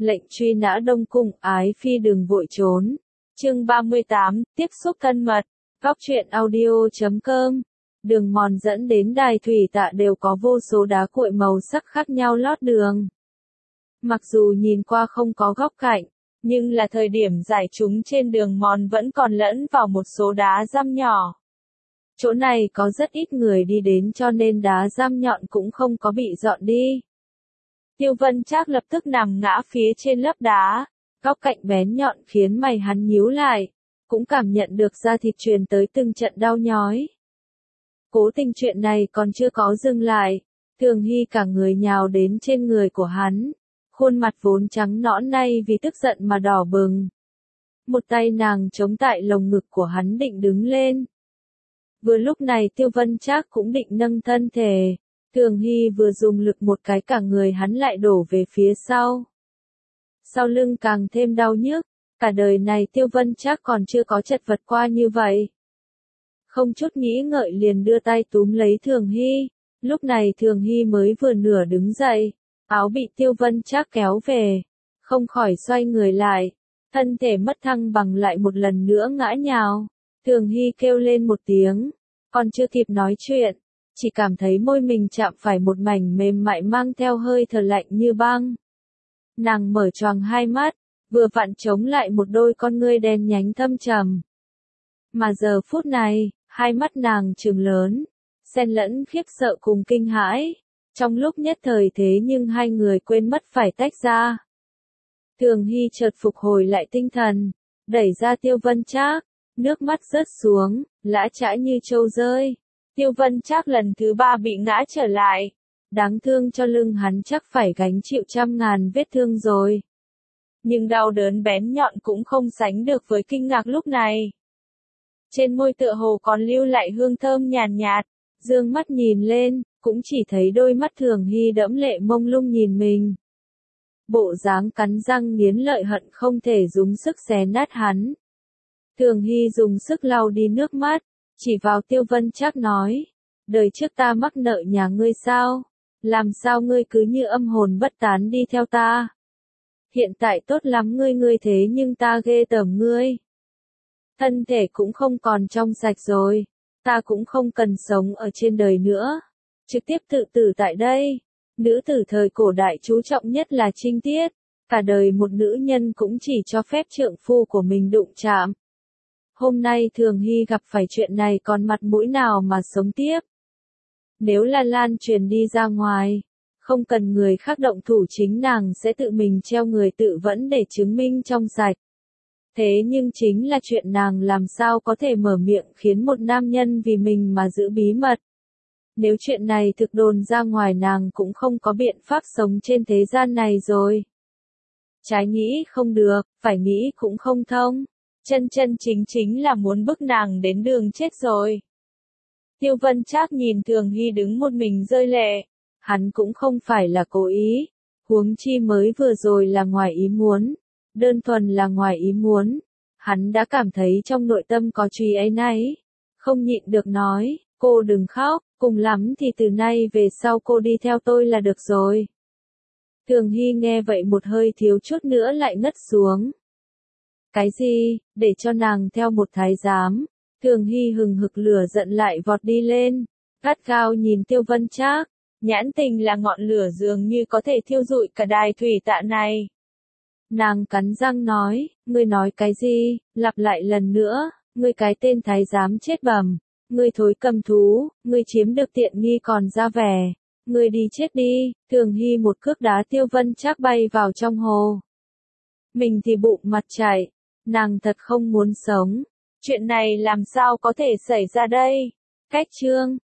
Lệnh truy nã Đông Cung, ái phi đừng vội trốn. Chương 38, tiếp xúc thân mật. Góc truyện audio.com. Đường mòn dẫn đến đài thủy tạ đều có vô số đá cuội màu sắc khác nhau lót đường. Mặc dù nhìn qua không có góc cạnh, nhưng là thời điểm giải chúng trên đường mòn vẫn còn lẫn vào một số đá răm nhỏ. Chỗ này có rất ít người đi đến cho nên đá răm nhọn cũng không có bị dọn đi. Tiêu Vân Trác lập tức nằm ngã phía trên lớp đá, góc cạnh bén nhọn khiến mày hắn nhíu lại, cũng cảm nhận được da thịt truyền tới từng trận đau nhói. Cố Tình chuyện này còn chưa có dừng lại, Thường Hy cả người nhào đến trên người của hắn, khuôn mặt vốn trắng nõn nay vì tức giận mà đỏ bừng. Một tay nàng chống tại lồng ngực của hắn định đứng lên. Vừa lúc này Tiêu Vân Trác cũng định nâng thân thể. Thường Hy vừa dùng lực một cái cả người hắn lại đổ về phía sau. Sau lưng càng thêm đau nhức, cả đời này Tiêu Vân Trác còn chưa có chật vật qua như vậy. Không chút nghĩ ngợi liền đưa tay túm lấy Thường Hy, lúc này Thường Hy mới vừa nửa đứng dậy, áo bị Tiêu Vân Trác kéo về, không khỏi xoay người lại, thân thể mất thăng bằng lại một lần nữa ngã nhào. Thường Hy kêu lên một tiếng, còn chưa kịp nói chuyện. Chỉ cảm thấy môi mình chạm phải một mảnh mềm mại mang theo hơi thở lạnh như băng. Nàng mở choàng hai mắt, vừa vặn chống lại một đôi con ngươi đen nhánh thâm trầm. Mà giờ phút này, hai mắt nàng trừng lớn, xen lẫn khiếp sợ cùng kinh hãi. Trong lúc nhất thời thế nhưng hai người quên mất phải tách ra. Thường Hy chợt phục hồi lại tinh thần, đẩy ra Tiêu Vân Trác, nước mắt rớt xuống, lã chã như trâu rơi. Tiêu Vân Trác lần thứ 3 bị ngã trở lại. Đáng thương cho lưng hắn chắc phải gánh chịu trăm ngàn vết thương rồi. Nhưng đau đớn bén nhọn cũng không sánh được với kinh ngạc lúc này. Trên môi tựa hồ còn lưu lại hương thơm nhàn nhạt, dương mắt nhìn lên, cũng chỉ thấy đôi mắt Thường Hy đẫm lệ mông lung nhìn mình. Bộ dáng cắn răng nghiến lợi hận không thể dùng sức xé nát hắn. Thường Hy dùng sức lau đi nước mắt. Chỉ vào Tiêu Vân Trác nói, đời trước ta mắc nợ nhà ngươi sao? Làm sao ngươi cứ như âm hồn bất tán đi theo ta? Hiện tại tốt lắm ngươi thế nhưng ta ghê tởm ngươi. Thân thể cũng không còn trong sạch rồi, ta cũng không cần sống ở trên đời nữa. Trực tiếp tự tử tại đây. Nữ tử thời cổ đại chú trọng nhất là trinh tiết, cả đời một nữ nhân cũng chỉ cho phép trượng phu của mình đụng chạm. Hôm nay Thường Hy gặp phải chuyện này còn mặt mũi nào mà sống tiếp. Nếu là lan truyền đi ra ngoài, không cần người khác động thủ chính nàng sẽ tự mình treo người tự vẫn để chứng minh trong sạch. Thế nhưng chính là chuyện nàng làm sao có thể mở miệng khiến một nam nhân vì mình mà giữ bí mật. Nếu chuyện này thực đồn ra ngoài nàng cũng không có biện pháp sống trên thế gian này rồi. Trái nghĩ không được, phải nghĩ cũng không thông. Chân chính là muốn bức nàng đến đường chết rồi. Tiêu Vân Trác nhìn Thường Hy đứng một mình rơi lệ. Hắn cũng không phải là cố ý. Huống chi mới vừa rồi là ngoài ý muốn. Đơn thuần là ngoài ý muốn. Hắn đã cảm thấy trong nội tâm có truy áy náy. Không nhịn được nói, cô đừng khóc, cùng lắm thì từ nay về sau cô đi theo tôi là được rồi. Thường Hy nghe vậy một hơi thiếu chút nữa lại ngất xuống. Cái gì, để cho nàng theo một thái giám? Thường Hy hừng hực lửa giận lại vọt đi lên, gắt gao nhìn Tiêu Vân Trác, nhãn tình là ngọn lửa dường như có thể thiêu rụi cả đài thủy tạ này. Nàng cắn răng nói, ngươi nói cái gì, lặp lại lần nữa, ngươi cái tên thái giám chết bầm, ngươi thối cầm thú, ngươi chiếm được tiện nghi còn ra vẻ, ngươi đi chết đi. Thường Hy một cước đá Tiêu Vân Trác bay vào trong hồ. Mình thì bụng mặt chảy. Nàng thật không muốn sống. Chuyện này làm sao có thể xảy ra đây? Cách chương